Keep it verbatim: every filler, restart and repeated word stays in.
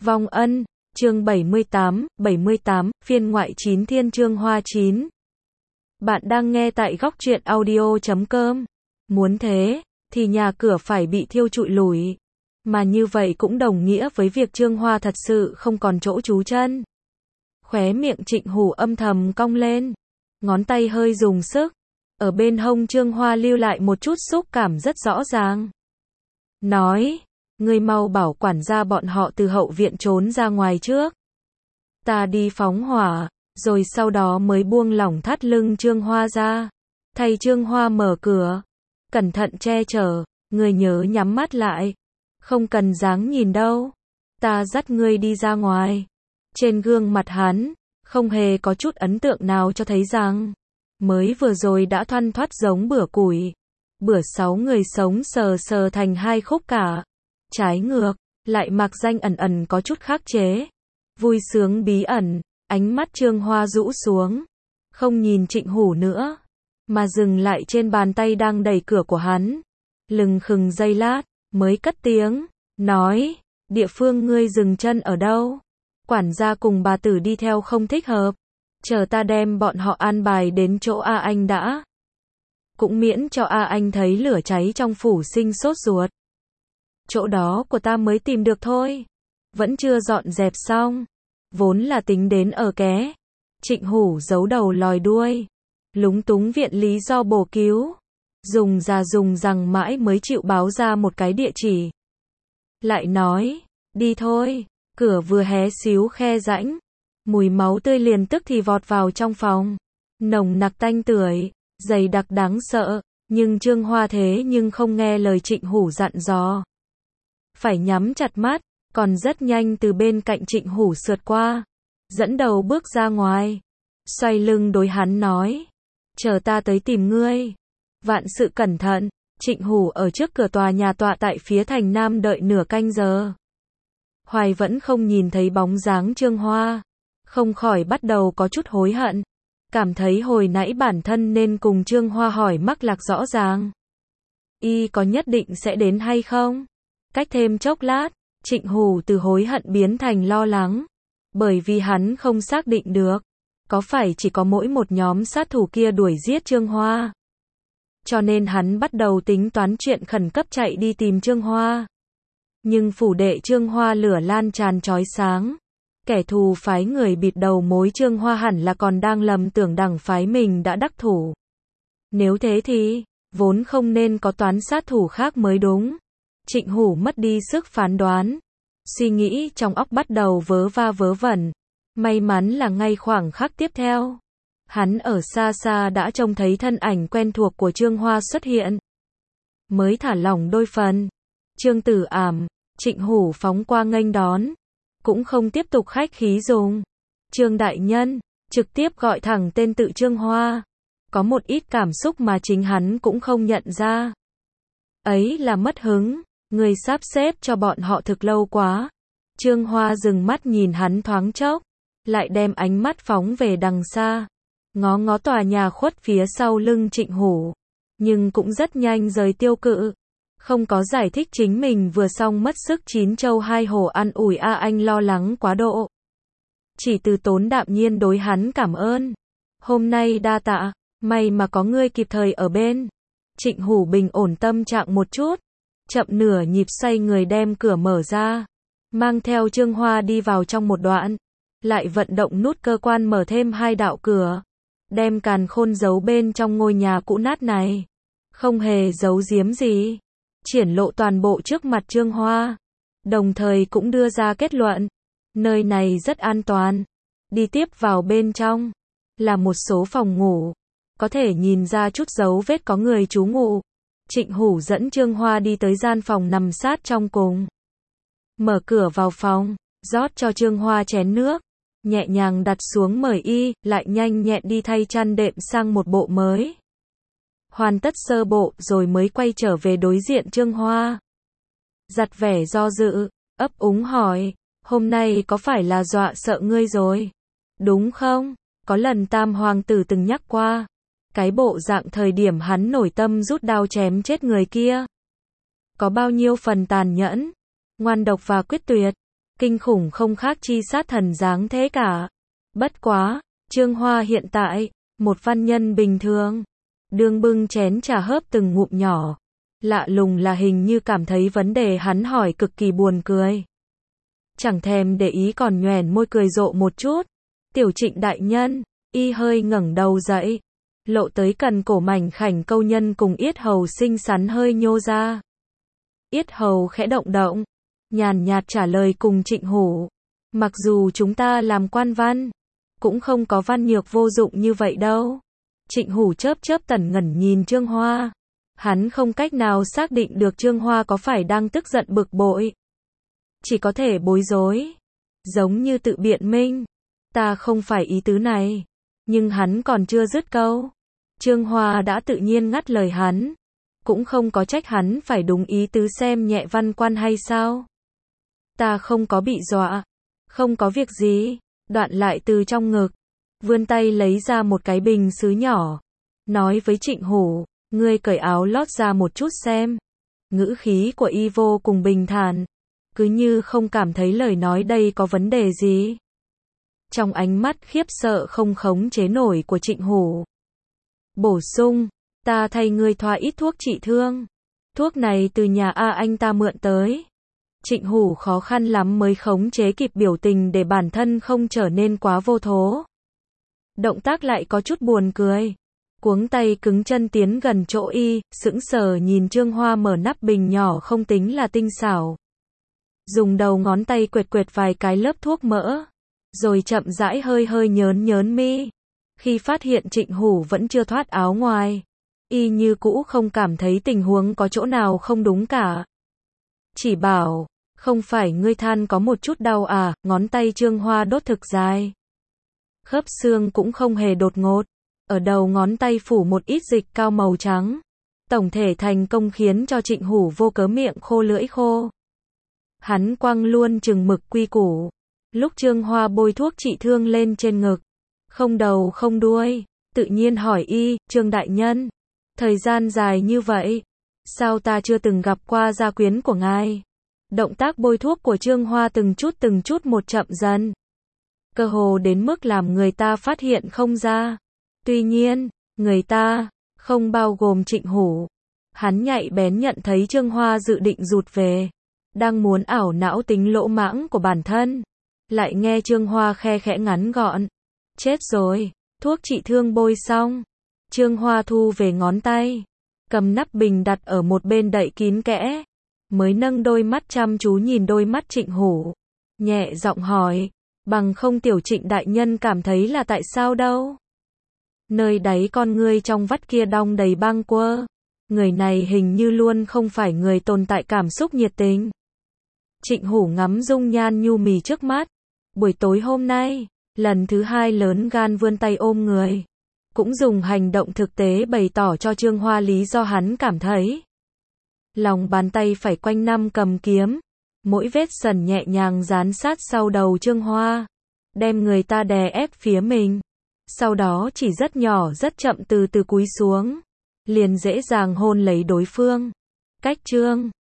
Vong ân, chương bảy mươi tám, bảy mươi tám, phiên ngoại chín thiên chương hoa chín. Bạn đang nghe tại góc truyện audio chấm com. Muốn thế, thì nhà cửa phải bị thiêu trụi lủi. Mà như vậy cũng đồng nghĩa với việc Trương Hoa thật sự không còn chỗ trú chân. Khóe miệng Trịnh Hủ âm thầm cong lên. Ngón tay hơi dùng sức. Ở bên hông Trương Hoa lưu lại một chút xúc cảm rất rõ ràng. Nói, ngươi mau bảo quản gia bọn họ từ hậu viện trốn ra ngoài trước. Ta đi phóng hỏa, rồi sau đó mới buông lỏng thắt lưng Trương Hoa ra. Thay Trương Hoa mở cửa. Cẩn thận che chở, ngươi nhớ nhắm mắt lại. Không cần dáng nhìn đâu. Ta dắt ngươi đi ra ngoài. Trên gương mặt hắn, không hề có chút ấn tượng nào cho thấy rằng, mới vừa rồi đã thoăn thoắt giống bữa củi. Bữa sáu người sống sờ sờ thành hai khúc cả. Trái ngược, lại mặc danh ẩn ẩn có chút khắc chế. Vui sướng bí ẩn, ánh mắt Trương Hoa rũ xuống. Không nhìn Trịnh Hủ nữa, mà dừng lại trên bàn tay đang đẩy cửa của hắn. Lừng khừng giây lát, mới cất tiếng, nói, địa phương ngươi dừng chân ở đâu? Quản gia cùng bà tử đi theo không thích hợp. Chờ ta đem bọn họ an bài đến chỗ A Anh đã. Cũng miễn cho A Anh thấy lửa cháy trong phủ sinh sốt ruột. Chỗ đó của ta mới tìm được thôi. Vẫn chưa dọn dẹp xong. Vốn là tính đến ở ké. Trịnh Hủ giấu đầu lòi đuôi. Lúng túng viện lý do bổ cứu. Dùng ra dùng rằng mãi mới chịu báo ra một cái địa chỉ. Lại nói, đi thôi. Cửa vừa hé xíu khe rãnh. Mùi máu tươi liền tức thì vọt vào trong phòng. Nồng nặc tanh tưởi, dày đặc đáng sợ. Nhưng Trương Hoa thế nhưng không nghe lời Trịnh Hủ dặn dò. Phải nhắm chặt mắt, còn rất nhanh từ bên cạnh Trịnh Hủ sượt qua. Dẫn đầu bước ra ngoài. Xoay lưng đối hắn nói. Chờ ta tới tìm ngươi. Vạn sự cẩn thận. Trịnh Hủ ở trước cửa tòa nhà tọa tại phía thành nam đợi nửa canh giờ. Hoài vẫn không nhìn thấy bóng dáng Trương Hoa. Không khỏi bắt đầu có chút hối hận. Cảm thấy hồi nãy bản thân nên cùng Trương Hoa hỏi mắc lạc rõ ràng. Y có nhất định sẽ đến hay không? Cách thêm chốc lát, Trịnh Hủ từ hối hận biến thành lo lắng. Bởi vì hắn không xác định được. Có phải chỉ có mỗi một nhóm sát thủ kia đuổi giết Trương Hoa? Cho nên hắn bắt đầu tính toán chuyện khẩn cấp chạy đi tìm Trương Hoa. Nhưng phủ đệ Trương Hoa lửa lan tràn chói sáng. Kẻ thù phái người bịt đầu mối Trương Hoa hẳn là còn đang lầm tưởng đằng phái mình đã đắc thủ. Nếu thế thì, vốn không nên có toán sát thủ khác mới đúng. Trịnh Hủ mất đi sức phán đoán. Suy nghĩ trong óc bắt đầu vớ va vớ vẩn. May mắn là ngay khoảng khắc tiếp theo. Hắn ở xa xa đã trông thấy thân ảnh quen thuộc của Trương Hoa xuất hiện. Mới thả lỏng đôi phần. Trương Tử Ảm, Trịnh Hủ phóng qua nghênh đón. Cũng không tiếp tục khách khí dùng. Trương đại nhân, trực tiếp gọi thẳng tên tự Trương Hoa. Có một ít cảm xúc mà chính hắn cũng không nhận ra. Ấy là mất hứng, người sắp xếp cho bọn họ thực lâu quá. Trương Hoa dừng mắt nhìn hắn thoáng chốc, lại đem ánh mắt phóng về đằng xa. Ngó ngó tòa nhà khuất phía sau lưng Trịnh Hủ. Nhưng cũng rất nhanh rời tiêu cự. Không có giải thích chính mình vừa xong mất sức chín châu hai hổ ăn ủi A Anh lo lắng quá độ. Chỉ từ tốn đạm nhiên đối hắn cảm ơn. Hôm nay đa tạ, may mà có ngươi kịp thời ở bên. Trịnh Hủ bình ổn tâm trạng một chút. Chậm nửa nhịp xoay người đem cửa mở ra. Mang theo Trương Hoa đi vào trong một đoạn. Lại vận động nút cơ quan mở thêm hai đạo cửa. Đem càn khôn giấu bên trong ngôi nhà cũ nát này. Không hề giấu giếm gì. Triển lộ toàn bộ trước mặt Trương Hoa. Đồng thời cũng đưa ra kết luận. Nơi này rất an toàn. Đi tiếp vào bên trong. Là một số phòng ngủ. Có thể nhìn ra chút dấu vết có người trú ngụ. Trịnh Hủ dẫn Trương Hoa đi tới gian phòng nằm sát trong cùng. Mở cửa vào phòng. Rót cho Trương Hoa chén nước. Nhẹ nhàng đặt xuống mời y. Lại nhanh nhẹn đi thay chăn đệm sang một bộ mới. Hoàn tất sơ bộ rồi mới quay trở về đối diện Trương Hoa. Giặt vẻ do dự, ấp úng hỏi, hôm nay có phải là dọa sợ ngươi rồi? Đúng không? Có lần Tam Hoàng tử từng nhắc qua. Cái bộ dạng thời điểm hắn nổi tâm rút đao chém chết người kia. Có bao nhiêu phần tàn nhẫn, ngoan độc và quyết tuyệt. kinh khủng không khác chi sát thần dáng thế cả. Bất quá, Trương Hoa hiện tại, một văn nhân bình thường, đương bưng chén trà hớp từng ngụm nhỏ. Lạ lùng là hình như cảm thấy vấn đề hắn hỏi cực kỳ buồn cười. Chẳng thèm để ý còn nhoẻn môi cười rộ một chút. Tiểu Trịnh đại nhân, y hơi ngẩng đầu dậy. Lộ tới cần cổ mảnh khảnh câu nhân cùng yết hầu xinh xắn hơi nhô ra. Yết hầu khẽ động động, nhàn nhạt trả lời cùng Trịnh Hủ. Mặc dù chúng ta làm quan văn, cũng không có văn nhược vô dụng như vậy đâu. Trịnh Hủ chớp chớp tẩn ngẩn nhìn Trương Hoa. Hắn không cách nào xác định được Trương Hoa có phải đang tức giận bực bội. Chỉ có thể bối rối. Giống như tự biện minh. Ta không phải ý tứ này. Nhưng hắn còn chưa dứt câu. Trương Hoa đã tự nhiên ngắt lời hắn. Cũng không có trách hắn phải đúng ý tứ xem nhẹ văn quan hay sao. Ta không có bị dọa. Không có việc gì. Đoạn lại từ trong ngực. Vươn tay lấy ra một cái bình sứ nhỏ. Nói với Trịnh Hủ. Ngươi cởi áo lót ra một chút xem. Ngữ khí của y vô cùng bình thản. Cứ như không cảm thấy lời nói đây có vấn đề gì. Trong ánh mắt khiếp sợ không khống chế nổi của Trịnh Hủ. Bổ sung, ta thay ngươi thoa ít thuốc trị thương. Thuốc này từ nhà A anh ta mượn tới. Trịnh Hủ khó khăn lắm mới khống chế kịp biểu tình để bản thân không trở nên quá vô thố. Động tác lại có chút buồn cười. Cuống tay cứng chân tiến gần chỗ y, sững sờ nhìn Trương Hoa mở nắp bình nhỏ không tính là tinh xảo. Dùng đầu ngón tay quệt quệt vài cái lớp thuốc mỡ. Rồi chậm rãi hơi hơi nhớn nhớn mi. Khi phát hiện Trịnh Hủ vẫn chưa thoát áo ngoài. Y như cũ không cảm thấy tình huống có chỗ nào không đúng cả. Chỉ bảo, không phải ngươi than có một chút đau à, ngón tay Trương Hoa đốt thực dài. Khớp xương cũng không hề đột ngột. Ở đầu ngón tay phủ một ít dịch cao màu trắng. Tổng thể thành công khiến cho Trịnh Hủ vô cớ miệng khô lưỡi khô. Hắn quăng luôn chừng mực quy củ. Lúc Trương Hoa bôi thuốc trị thương lên trên ngực. Không đầu không đuôi. Tự nhiên hỏi y, Trương đại nhân. Thời gian dài như vậy. Sao ta chưa từng gặp qua gia quyến của ngài? Động tác bôi thuốc của Trương Hoa từng chút từng chút một chậm dần. Cơ hồ đến mức làm người ta phát hiện không ra. Tuy nhiên, người ta, không bao gồm Trịnh Hủ. Hắn nhạy bén nhận thấy Trương Hoa dự định rụt về. Đang muốn ảo não tính lỗ mãng của bản thân. Lại nghe Trương Hoa khe khẽ ngắn gọn. Chết rồi, thuốc trị thương bôi xong. Trương Hoa thu về ngón tay. Cầm nắp bình đặt ở một bên đậy kín kẽ. Mới nâng đôi mắt chăm chú nhìn đôi mắt Trịnh Hủ. Nhẹ giọng hỏi. Bằng không tiểu Trịnh đại nhân cảm thấy là tại sao đâu? Nơi đáy con ngươi trong vắt kia đong đầy băng quơ. Người này hình như luôn không phải người tồn tại cảm xúc nhiệt tình. Trịnh Hủ ngắm dung nhan nhu mì trước mắt. Buổi tối hôm nay, lần thứ hai lớn gan vươn tay ôm người. Cũng dùng hành động thực tế bày tỏ cho Trương Hoa lý do hắn cảm thấy. Lòng bàn tay phải quanh năm cầm kiếm. Mỗi vết sần nhẹ nhàng dán sát sau đầu Trương Hoa. Đem người ta đè ép phía mình. Sau đó chỉ rất nhỏ rất chậm từ từ cúi xuống. Liền dễ dàng hôn lấy đối phương. Cách Trương